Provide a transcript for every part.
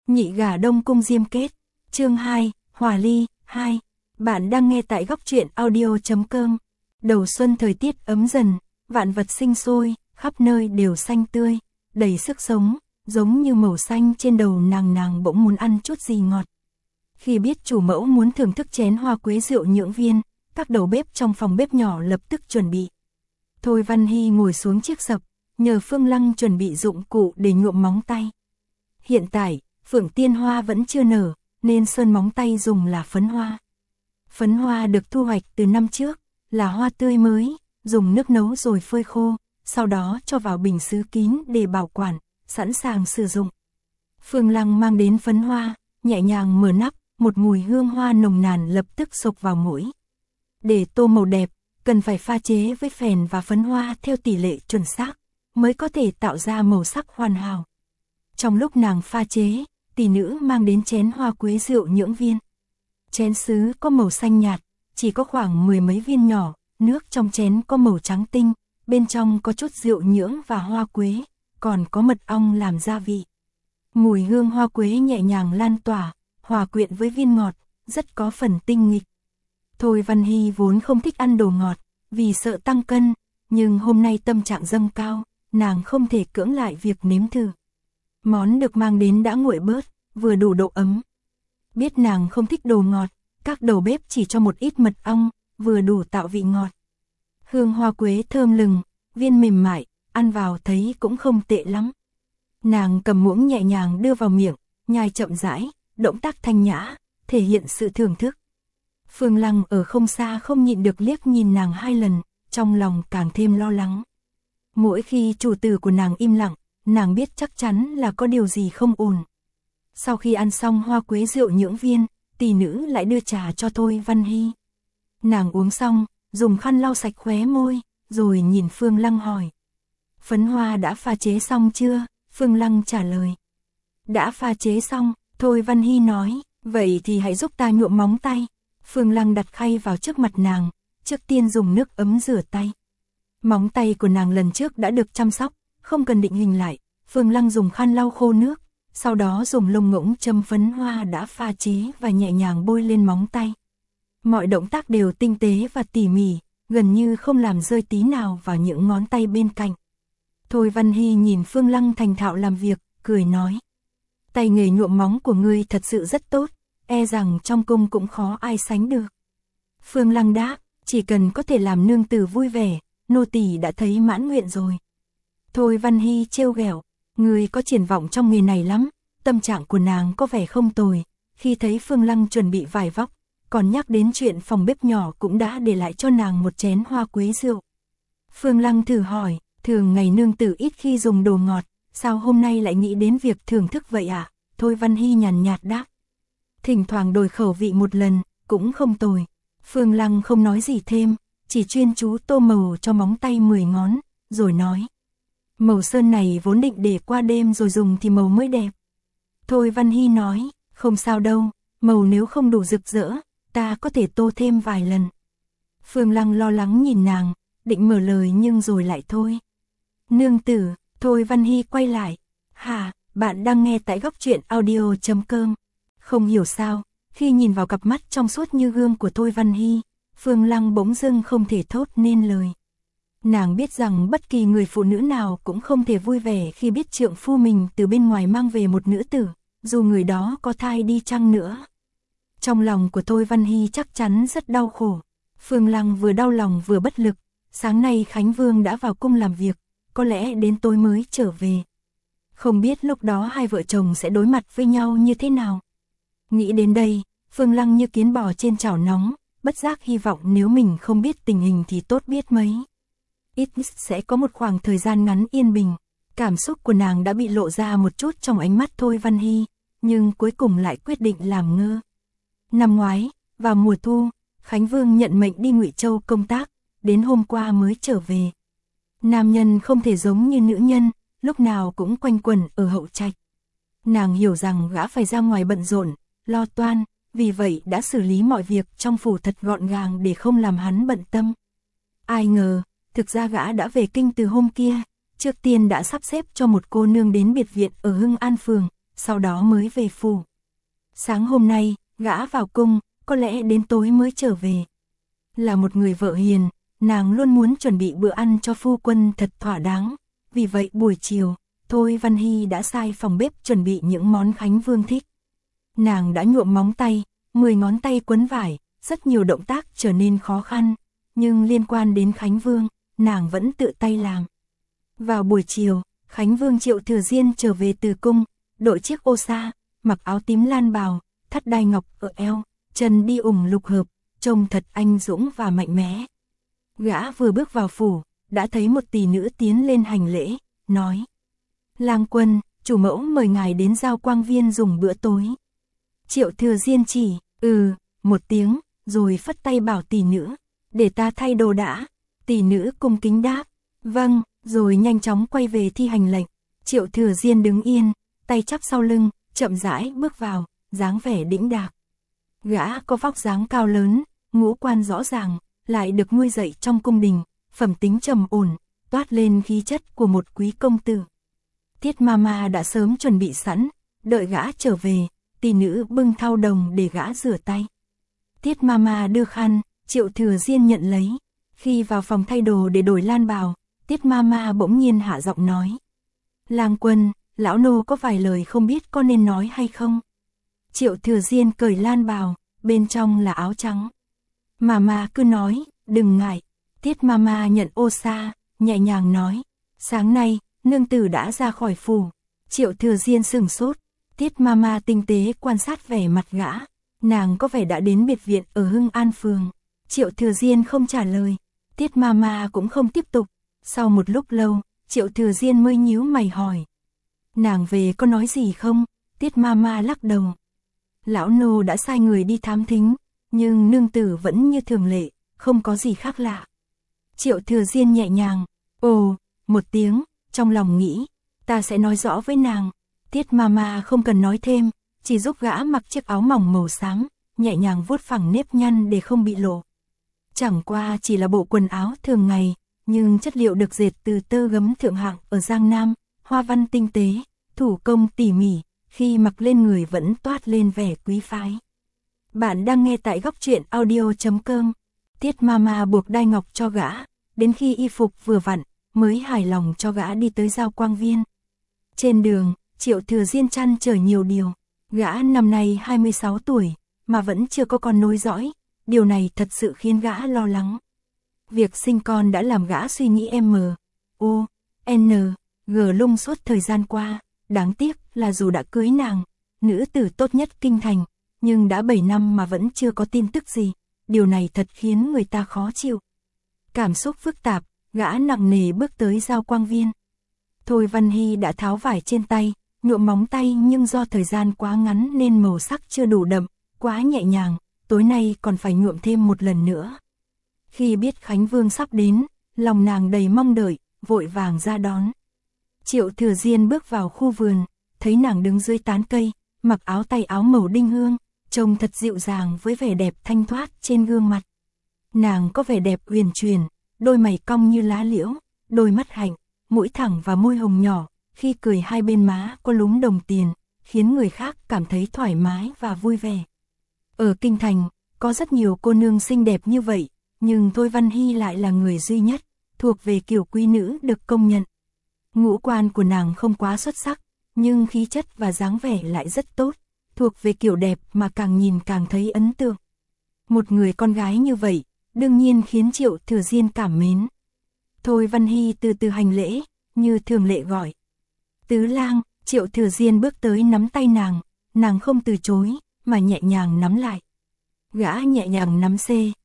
Nhị gả Đông Cung Diêm Kết, chương 2, Hòa Ly, 2. Bạn đang nghe tại góc truyện audio.com. Đầu xuân thời tiết ấm dần, vạn vật sinh sôi, khắp nơi đều xanh tươi, đầy sức sống, giống như màu xanh trên đầu nàng bỗng muốn ăn chút gì ngọt. Khi biết chủ mẫu muốn thưởng thức chén hoa quế rượu nhưỡng viên, các đầu bếp trong phòng bếp nhỏ lập tức chuẩn bị. Thôi Văn Hy ngồi xuống chiếc sập, nhờ Phương Lăng chuẩn bị dụng cụ để nhuộm móng tay. Hiện tại, phượng tiên hoa vẫn chưa nở, nên sơn móng tay dùng là phấn hoa. Phấn hoa được thu hoạch từ năm trước, là hoa tươi mới, dùng nước nấu rồi phơi khô, sau đó cho vào bình sứ kín để bảo quản, sẵn sàng sử dụng. Phương Lăng mang đến phấn hoa, nhẹ nhàng mở nắp, một mùi hương hoa nồng nàn lập tức xộc vào mũi. Để tô màu đẹp, cần phải pha chế với phèn và phấn hoa theo tỷ lệ chuẩn xác, mới có thể tạo ra màu sắc hoàn hảo. Trong lúc nàng pha chế, tỷ nữ mang đến chén hoa quế rượu nhưỡng viên. Chén sứ có màu xanh nhạt, chỉ có khoảng 10 mấy viên nhỏ, nước trong chén có màu trắng tinh, bên trong có chút rượu nhưỡng và hoa quế, còn có mật ong làm gia vị. Mùi hương hoa quế nhẹ nhàng lan tỏa, hòa quyện với viên ngọt, rất có phần tinh nghịch. Thôi Văn Hy vốn không thích ăn đồ ngọt, vì sợ tăng cân, nhưng hôm nay tâm trạng dâng cao, nàng không thể cưỡng lại việc nếm thử. Món được mang đến đã nguội bớt, vừa đủ độ ấm. Biết nàng không thích đồ ngọt, các đầu bếp chỉ cho một ít mật ong, vừa đủ tạo vị ngọt. Hương hoa quế thơm lừng, viên mềm mại, ăn vào thấy cũng không tệ lắm. Nàng cầm muỗng nhẹ nhàng đưa vào miệng, nhai chậm rãi, động tác thanh nhã, thể hiện sự thưởng thức. Phương Lăng ở không xa không nhịn được liếc nhìn nàng 2 lần, trong lòng càng thêm lo lắng. Mỗi khi chủ tử của nàng im lặng, nàng biết chắc chắn là có điều gì không ổn. Sau khi ăn xong hoa quế rượu nhưỡng viên, tỷ nữ lại đưa trà cho Thôi Văn Hy. Nàng uống xong, dùng khăn lau sạch khóe môi, rồi nhìn Phương Lăng hỏi. Phấn hoa đã pha chế xong chưa? Phương Lăng trả lời. Đã pha chế xong, Thôi Văn Hy nói, vậy thì hãy giúp ta nhuộm móng tay. Phương Lăng đặt khay vào trước mặt nàng, trước tiên dùng nước ấm rửa tay. Móng tay của nàng lần trước đã được chăm sóc, không cần định hình lại. Phương Lăng dùng khăn lau khô nước, sau đó dùng lông ngỗng châm phấn hoa đã pha chế và nhẹ nhàng bôi lên móng tay. Mọi động tác đều tinh tế và tỉ mỉ, gần như không làm rơi tí nào vào những ngón tay bên cạnh. Thôi Văn Hy nhìn Phương Lăng thành thạo làm việc, cười nói. Tay nghề nhuộm móng của ngươi thật sự rất tốt, e rằng trong cung cũng khó ai sánh được. Phương Lăng đáp, chỉ cần có thể làm nương tử vui vẻ, nô tỳ đã thấy mãn nguyện rồi. Thôi Văn Hy trêu ghẹo, ngươi có triển vọng trong nghề này lắm. Tâm trạng của nàng có vẻ không tồi, khi thấy Phương Lăng chuẩn bị vải vóc, còn nhắc đến chuyện phòng bếp nhỏ cũng đã để lại cho nàng một chén hoa quế rượu. Phương Lăng thử hỏi, thường ngày nương tử ít khi dùng đồ ngọt, sao hôm nay lại nghĩ đến việc thưởng thức vậy ạ? Thôi Văn Hy nhàn nhạt đáp. Thỉnh thoảng đổi khẩu vị một lần, cũng không tồi. Phương Lăng không nói gì thêm, chỉ chuyên chú tô màu cho móng tay 10 ngón, rồi nói. Màu sơn này vốn định để qua đêm rồi dùng thì màu mới đẹp. Thôi Văn Hy nói, không sao đâu, màu nếu không đủ rực rỡ, ta có thể tô thêm vài lần. Phương Lăng lo lắng nhìn nàng, định mở lời nhưng rồi lại thôi. Nương tử, Thôi Văn Hy quay lại. Hả, bạn đang nghe tại góc truyện audio.com. Không hiểu sao, khi nhìn vào cặp mắt trong suốt như gương của Thôi Văn Hy, Phương Lăng bỗng dưng không thể thốt nên lời. Nàng biết rằng bất kỳ người phụ nữ nào cũng không thể vui vẻ khi biết trượng phu mình từ bên ngoài mang về một nữ tử, dù người đó có thai đi chăng nữa. Trong lòng của Thôi Văn Hy chắc chắn rất đau khổ. Phương Lăng vừa đau lòng vừa bất lực. Sáng nay Khánh Vương đã vào cung làm việc, có lẽ đến tối mới trở về. Không biết lúc đó hai vợ chồng sẽ đối mặt với nhau như thế nào. Nghĩ đến đây, Phương Lăng như kiến bò trên chảo nóng, bất giác hy vọng nếu mình không biết tình hình thì tốt biết mấy. Ít sẽ có một khoảng thời gian ngắn yên bình. Cảm xúc của nàng đã bị lộ ra một chút trong ánh mắt Thôi Văn Hy, nhưng cuối cùng lại quyết định làm ngơ. Năm ngoái, vào mùa thu, Khánh Vương nhận mệnh đi Ngụy Châu công tác, đến hôm qua mới trở về. Nam nhân không thể giống như nữ nhân, lúc nào cũng quanh quẩn ở hậu trạch. Nàng hiểu rằng gã phải ra ngoài bận rộn, lo toan, vì vậy đã xử lý mọi việc trong phủ thật gọn gàng để không làm hắn bận tâm. Ai ngờ, thực ra gã đã về kinh từ hôm kia, trước tiên đã sắp xếp cho một cô nương đến biệt viện ở Hưng An Phường, sau đó mới về phủ. Sáng hôm nay, gã vào cung, có lẽ đến tối mới trở về. Là một người vợ hiền, nàng luôn muốn chuẩn bị bữa ăn cho phu quân thật thỏa đáng. Vì vậy buổi chiều, Thôi Văn Hy đã sai phòng bếp chuẩn bị những món Khánh Vương thích. Nàng đã nhuộm móng tay, 10 ngón tay quấn vải, rất nhiều động tác trở nên khó khăn, nhưng liên quan đến Khánh Vương, nàng vẫn tự tay làm. Vào buổi chiều, Khánh Vương Triệu Thừa Diên trở về từ cung, đội chiếc ô sa, mặc áo tím lan bào, thắt đai ngọc ở eo, chân đi ủng lục hợp, trông thật anh dũng và mạnh mẽ. Gã vừa bước vào phủ, đã thấy một tỷ nữ tiến lên hành lễ, nói: Lang quân, chủ mẫu mời ngài đến Giao Quang Viên dùng bữa tối. Triệu Thừa Diên chỉ, một tiếng, rồi phất tay bảo tỷ nữ, để ta thay đồ đã. Tỷ nữ cung kính đáp, vâng, rồi nhanh chóng quay về thi hành lệnh. Triệu Thừa Diên đứng yên, tay chắp sau lưng, chậm rãi bước vào, dáng vẻ đĩnh đạc. Gã có vóc dáng cao lớn, ngũ quan rõ ràng, lại được nuôi dạy trong cung đình, phẩm tính trầm ổn, toát lên khí chất của một quý công tử. Tiết Mama đã sớm chuẩn bị sẵn, đợi gã trở về, tỷ nữ bưng thau đồng để gã rửa tay. Tiết Mama đưa khăn, Triệu Thừa Diên nhận lấy. Khi vào phòng thay đồ để đổi lan bào, Tiết Mama bỗng nhiên hạ giọng nói: Lang quân, lão nô có vài lời không biết có nên nói hay không. Triệu Thừa Diên cởi lan bào, bên trong là áo trắng. Mama cứ nói, đừng ngại. Tiết Mama nhận ô sa, nhẹ nhàng nói: Sáng nay, nương tử đã ra khỏi phủ. Triệu Thừa Diên sửng sốt. Tiết Mama tinh tế quan sát vẻ mặt gã. Nàng có vẻ đã đến biệt viện ở Hưng An Phường. Triệu Thừa Diên không trả lời. Tiết Mama cũng không tiếp tục. Sau một lúc lâu, Triệu Thừa Diên mới nhíu mày hỏi: Nàng về có nói gì không? Tiết Mama lắc đầu. Lão nô đã sai người đi thám thính, nhưng nương tử vẫn như thường lệ, không có gì khác lạ. Triệu Thừa Diên nhẹ nhàng, một tiếng, trong lòng nghĩ, ta sẽ nói rõ với nàng. Tiết Mama không cần nói thêm, chỉ giúp gã mặc chiếc áo mỏng màu xám, nhẹ nhàng vuốt phẳng nếp nhăn để không bị lộ. Chẳng qua chỉ là bộ quần áo thường ngày, nhưng chất liệu được dệt từ tơ gấm thượng hạng ở Giang Nam, hoa văn tinh tế, thủ công tỉ mỉ, khi mặc lên người vẫn toát lên vẻ quý phái. Bạn đang nghe tại góc truyện audio.com. Tiết Mama buộc đai ngọc cho gã, đến khi y phục vừa vặn, mới hài lòng cho gã đi tới Giao Quang Viên. Trên đường, Triệu Thừa Diên trăn trở nhiều điều. Gã năm nay 26 tuổi, mà vẫn chưa có con nối dõi. Điều này thật sự khiến gã lo lắng. Việc sinh con đã làm gã suy nghĩ G lung suốt thời gian qua. Đáng tiếc là dù đã cưới nàng, nữ tử tốt nhất kinh thành, nhưng đã 7 năm mà vẫn chưa có tin tức gì. Điều này thật khiến người ta khó chịu. Cảm xúc phức tạp, gã nặng nề bước tới Giao Quang Viên. Thôi Văn Hy đã tháo vải trên tay, nhuộm móng tay, nhưng do thời gian quá ngắn nên màu sắc chưa đủ đậm, quá nhẹ nhàng, tối nay còn phải nhuộm thêm một lần nữa. Khi biết Khánh Vương sắp đến, lòng nàng đầy mong đợi, vội vàng ra đón. Triệu Thừa Diên bước vào khu vườn, thấy nàng đứng dưới tán cây, mặc áo tay áo màu đinh hương, trông thật dịu dàng với vẻ đẹp thanh thoát trên gương mặt. Nàng có vẻ đẹp uyển chuyển, đôi mày cong như lá liễu, đôi mắt hạnh, mũi thẳng và môi hồng nhỏ, khi cười hai bên má có lúm đồng tiền, khiến người khác cảm thấy thoải mái và vui vẻ. Ở kinh thành, có rất nhiều cô nương xinh đẹp như vậy, nhưng Thôi Văn Hy lại là người duy nhất, thuộc về kiểu quý nữ được công nhận. Ngũ quan của nàng không quá xuất sắc, nhưng khí chất và dáng vẻ lại rất tốt, thuộc về kiểu đẹp mà càng nhìn càng thấy ấn tượng. Một người con gái như vậy, đương nhiên khiến Triệu Thừa Diên cảm mến. Thôi Văn Hy từ từ hành lễ, như thường lệ gọi: Tứ lang. Triệu Thừa Diên bước tới nắm tay nàng không từ chối, mà nhẹ nhàng nắm lại. Gã nhẹ nhàng nắm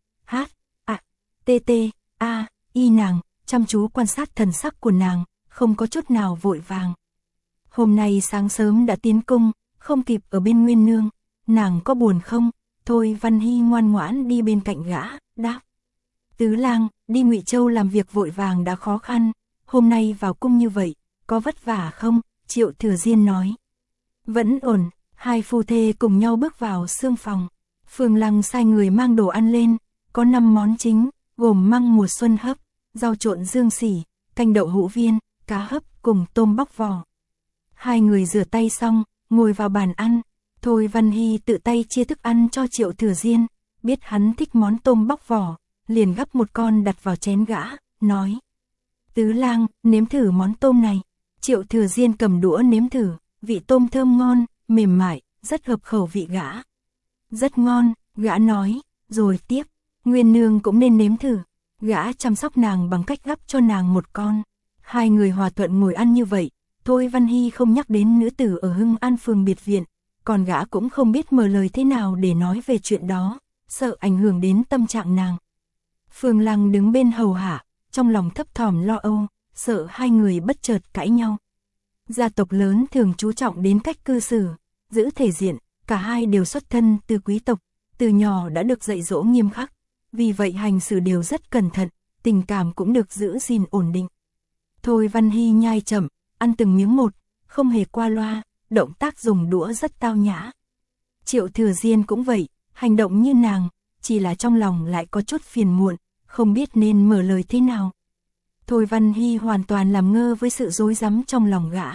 I nàng, chăm chú quan sát thần sắc của nàng, không có chút nào vội vàng. Hôm nay sáng sớm đã tiến cung, không kịp ở bên Nguyên Nương, nàng có buồn không? Thôi Văn Hy ngoan ngoãn đi bên cạnh gã, đáp: Tứ lang, đi Ngụy Châu làm việc vội vàng đã khó khăn, hôm nay vào cung như vậy, có vất vả không? Triệu Thừa Diên nói: Vẫn ổn. Hai phu thê cùng nhau bước vào sương phòng. Phường Lăng sai người mang đồ ăn lên, có 5 món chính, gồm măng mùa xuân hấp, rau trộn dương sỉ, canh đậu hũ viên, cá hấp cùng tôm bóc vỏ. Hai người rửa tay xong, ngồi vào bàn ăn. Thôi Văn Hy tự tay chia thức ăn cho Triệu Thừa Diên, biết hắn thích món tôm bóc vỏ, liền gắp một con đặt vào chén gã, nói. Tứ lang, nếm thử món tôm này. Triệu Thừa Diên cầm đũa nếm thử, vị tôm thơm ngon, mềm mại, rất hợp khẩu vị gã. Rất ngon, gã nói, rồi tiếp, Nguyên nương cũng nên nếm thử. Gã chăm sóc nàng bằng cách gắp cho nàng một con. Hai người hòa thuận ngồi ăn như vậy, Thôi Văn Hy không nhắc đến nữ tử ở Hưng An phường biệt viện, còn gã cũng không biết mở lời thế nào để nói về chuyện đó, sợ ảnh hưởng đến tâm trạng nàng. Phương Lăng đứng bên hầu hạ, trong lòng thấp thỏm lo âu, sợ hai người bất chợt cãi nhau. Gia tộc lớn thường chú trọng đến cách cư xử, giữ thể diện, cả hai đều xuất thân từ quý tộc, từ nhỏ đã được dạy dỗ nghiêm khắc, vì vậy hành xử đều rất cẩn thận, tình cảm cũng được giữ gìn ổn định. Thôi Văn Hy nhai chậm, ăn từng miếng một, không hề qua loa, động tác dùng đũa rất tao nhã. Triệu Thừa Diên cũng vậy, hành động như nàng, chỉ là trong lòng lại có chút phiền muộn, không biết nên mở lời thế nào. Thôi Văn Hy hoàn toàn làm ngơ với sự rối rắm trong lòng gã.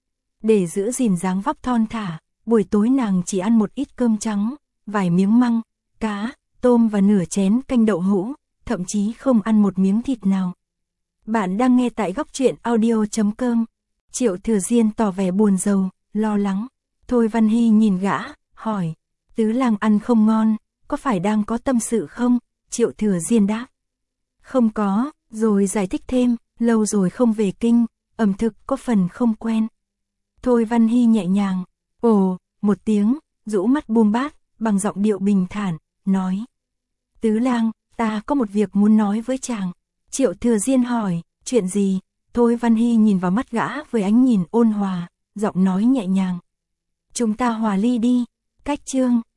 Để giữ gìn dáng vóc thon thả, buổi tối nàng chỉ ăn một ít cơm trắng, vài miếng măng, cá, tôm và nửa chén canh đậu hũ, thậm chí không ăn một miếng thịt nào. Bạn đang nghe tại góc truyện audio.com. Triệu Thừa Diên tỏ vẻ buồn rầu, lo lắng. Thôi Văn Hy nhìn gã, hỏi, tứ lang ăn không ngon, có phải đang có tâm sự không? Triệu Thừa Diên đáp, không có, rồi giải thích thêm, lâu rồi không về kinh, ẩm thực có phần không quen. Thôi Văn Hy nhẹ nhàng, ồ, một tiếng, rũ mắt buông bát, bằng giọng điệu bình thản, nói. Tứ lang, ta có một việc muốn nói với chàng. Triệu Thừa Diên hỏi, chuyện gì? Thôi Văn Hy nhìn vào mắt gã với ánh nhìn ôn hòa, giọng nói nhẹ nhàng. Chúng ta hòa ly đi, cách chương.